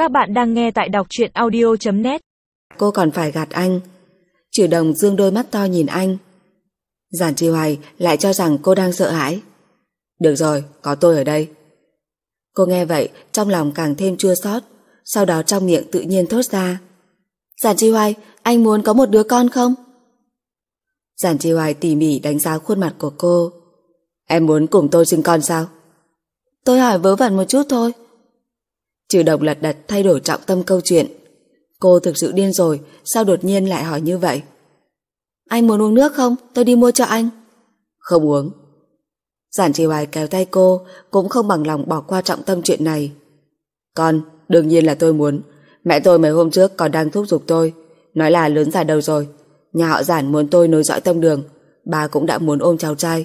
Các bạn đang nghe tại đọc truyện audio.net. Cô còn phải gạt anh. Trừ Đồng dương đôi mắt to nhìn anh. Giản Chi Hoài lại cho rằng cô đang sợ hãi. Được rồi, có tôi ở đây. Cô nghe vậy trong lòng càng thêm chua xót, sau đó trong miệng tự nhiên thốt ra. Giản Chi Hoài, anh muốn có một đứa con không? Giản Chi Hoài tỉ mỉ đánh giá khuôn mặt của cô. Em muốn cùng tôi sinh con sao? Tôi hỏi vớ vẩn một chút thôi. Trừ Đồng lật đật thay đổi trọng tâm câu chuyện. Cô thực sự điên rồi, sao đột nhiên lại hỏi như vậy? Anh muốn uống nước không? Tôi đi mua cho anh. Không uống. Giản Chi Hoài kéo tay cô, cũng không bằng lòng bỏ qua trọng tâm chuyện này. Con, đương nhiên là tôi muốn. Mẹ tôi mấy hôm trước còn đang thúc giục tôi, nói là lớn già đầu rồi, nhà họ Giản muốn tôi nối dõi tông đường, bà cũng đã muốn ôm cháu trai.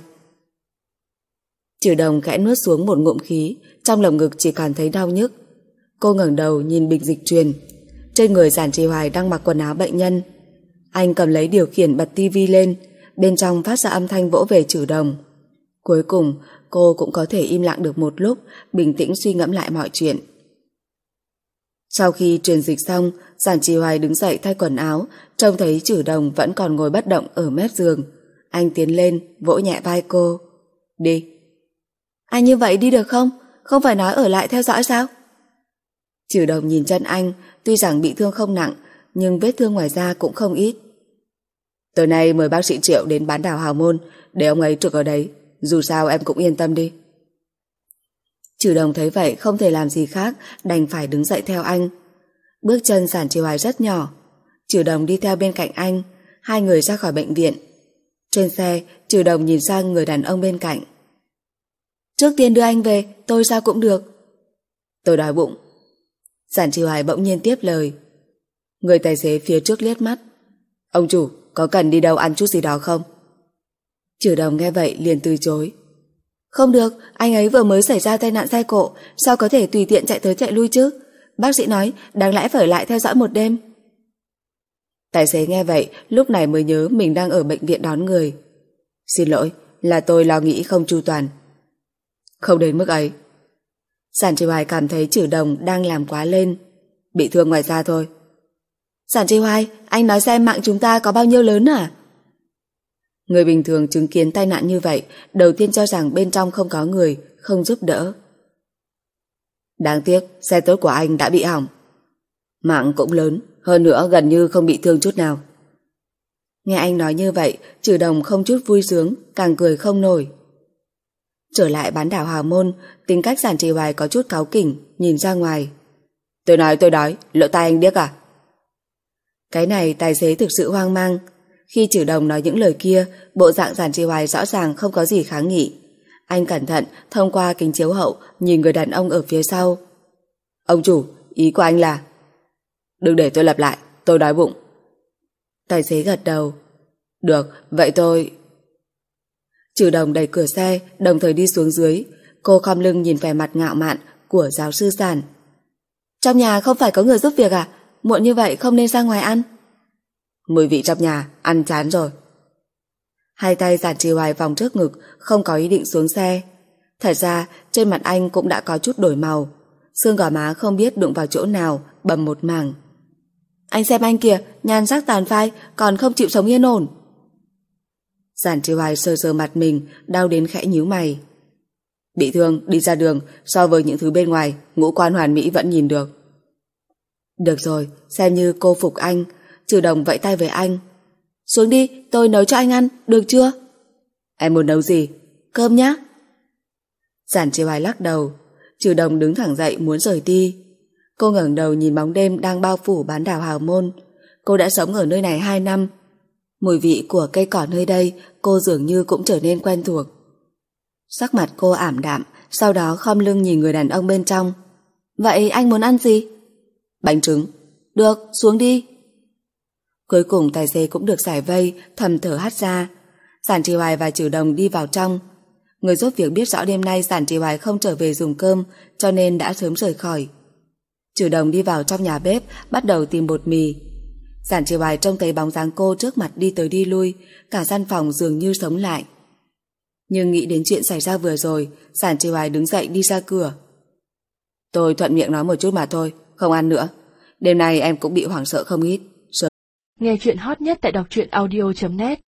Trừ Đồng khẽ nuốt xuống một ngụm khí, trong lồng ngực chỉ cảm thấy đau nhức. Cô ngẩng đầu nhìn bình dịch truyền. Trên người Giản Chi Hoài đang mặc quần áo bệnh nhân. Anh cầm lấy điều khiển bật tivi lên, bên trong phát ra âm thanh vỗ về Trừ Đồng. Cuối cùng cô cũng có thể im lặng được một lúc, bình tĩnh suy ngẫm lại mọi chuyện. Sau khi truyền dịch xong, Giản Chi Hoài đứng dậy thay quần áo, trông thấy Trừ Đồng vẫn còn ngồi bất động ở mép giường. Anh tiến lên vỗ nhẹ vai cô. Đi. Anh như vậy đi được không? Không phải nói ở lại theo dõi sao? Trừ Đồng nhìn chân anh, tuy rằng bị thương không nặng, nhưng vết thương ngoài da cũng không ít. Tối nay mời bác sĩ Triệu đến bán đảo Hào Môn, để ông ấy trực ở đấy, dù sao em cũng yên tâm đi. Trừ Đồng thấy vậy không thể làm gì khác, đành phải đứng dậy theo anh. Bước chân Giản Chi Hoài rất nhỏ. Trừ Đồng đi theo bên cạnh anh, hai người ra khỏi bệnh viện. Trên xe, Trừ Đồng nhìn sang người đàn ông bên cạnh. Trước tiên đưa anh về, tôi sao cũng được. Tôi đói bụng. Giản Chi Hoài bỗng nhiên tiếp lời. Người tài xế phía trước liếc mắt. Ông chủ, có cần đi đâu ăn chút gì đó không? Trừ Đồng nghe vậy liền từ chối. Không được, anh ấy vừa mới xảy ra tai nạn xe cộ, sao có thể tùy tiện chạy tới chạy lui chứ? Bác sĩ nói đáng lẽ phải lại theo dõi một đêm. Tài xế nghe vậy lúc này mới nhớ mình đang ở bệnh viện đón người. Xin lỗi, là tôi lo nghĩ không chu toàn. Không đến mức ấy. Giản Chi Hoài cảm thấy Trừ Đồng đang làm quá lên. Bị thương ngoài da thôi. Giản Chi Hoài, anh nói xem mạng chúng ta có bao nhiêu lớn à? Người bình thường chứng kiến tai nạn như vậy, đầu tiên cho rằng bên trong không có người, không giúp đỡ. Đáng tiếc, xe tốt của anh đã bị hỏng. Mạng cũng lớn, hơn nữa gần như không bị thương chút nào. Nghe anh nói như vậy, Trừ Đồng không chút vui sướng, càng cười không nổi. Trở lại bán đảo Hào Môn, tính cách Giản Chi Hoài có chút cáu kỉnh, nhìn ra ngoài. Tôi nói tôi đói, lỗ tai anh điếc à? Cái này tài xế thực sự hoang mang. Khi Trừ Đồng nói những lời kia, bộ dạng Giản Chi Hoài rõ ràng không có gì kháng nghị. Anh cẩn thận thông qua kính chiếu hậu nhìn người đàn ông ở phía sau. Ông chủ, ý của anh là? Đừng để tôi lặp lại, tôi đói bụng. Tài xế gật đầu. Được, vậy tôi... Trừ Đồng đẩy cửa xe, đồng thời đi xuống dưới. Cô khom lưng nhìn vẻ mặt ngạo mạn của giáo sư Giản. Trong nhà không phải có người giúp việc à? Muộn như vậy không nên ra ngoài ăn. Mùi vị trong nhà, ăn chán rồi. Hai tay Giản Chi Hoài vòng trước ngực, không có ý định xuống xe. Thật ra, trên mặt anh cũng đã có chút đổi màu. Xương gò má không biết đụng vào chỗ nào, bầm một mảng. Anh xem anh kìa, nhan sắc tàn phai, còn không chịu sống yên ổn. Giản Chi Hoài sờ sờ mặt mình, đau đến khẽ nhíu mày. Bị thương, đi ra đường, so với những thứ bên ngoài, ngũ quan hoàn mỹ vẫn nhìn được. Được rồi, xem như cô phục anh. Trừ Đồng vẫy tay với anh. Xuống đi, tôi nấu cho anh ăn, được chưa? Em muốn nấu gì? Cơm nhá. Giản Chi Hoài lắc đầu. Trừ Đồng đứng thẳng dậy muốn rời đi. Cô ngẩng đầu nhìn bóng đêm đang bao phủ bán đảo Hào Môn. Cô đã sống ở nơi này 2 năm. Mùi vị của cây cỏ nơi đây cô dường như cũng trở nên quen thuộc. Sắc mặt cô ảm đạm, sau đó khom lưng nhìn người đàn ông bên trong. Vậy anh muốn ăn gì? Bánh trứng. Được, xuống đi. Cuối cùng tài xế cũng được giải vây, thầm thở hắt ra. Giản Chi Hoài và Trừ Đồng đi vào trong. Người giúp việc biết rõ đêm nay Giản Chi Hoài không trở về dùng cơm, cho nên đã sớm rời khỏi. Trừ Đồng đi vào trong nhà bếp, bắt đầu tìm bột mì. Giản Chi Hoài trông thấy bóng dáng cô trước mặt đi tới đi lui, cả gian phòng dường như sống lại. Nhưng nghĩ đến chuyện xảy ra vừa rồi, Giản Chi Hoài đứng dậy đi ra cửa. Tôi thuận miệng nói một chút mà thôi, không ăn nữa. Đêm nay em cũng bị hoảng sợ không ít. Nghe chuyện hot nhất tại đọc truyện audio.net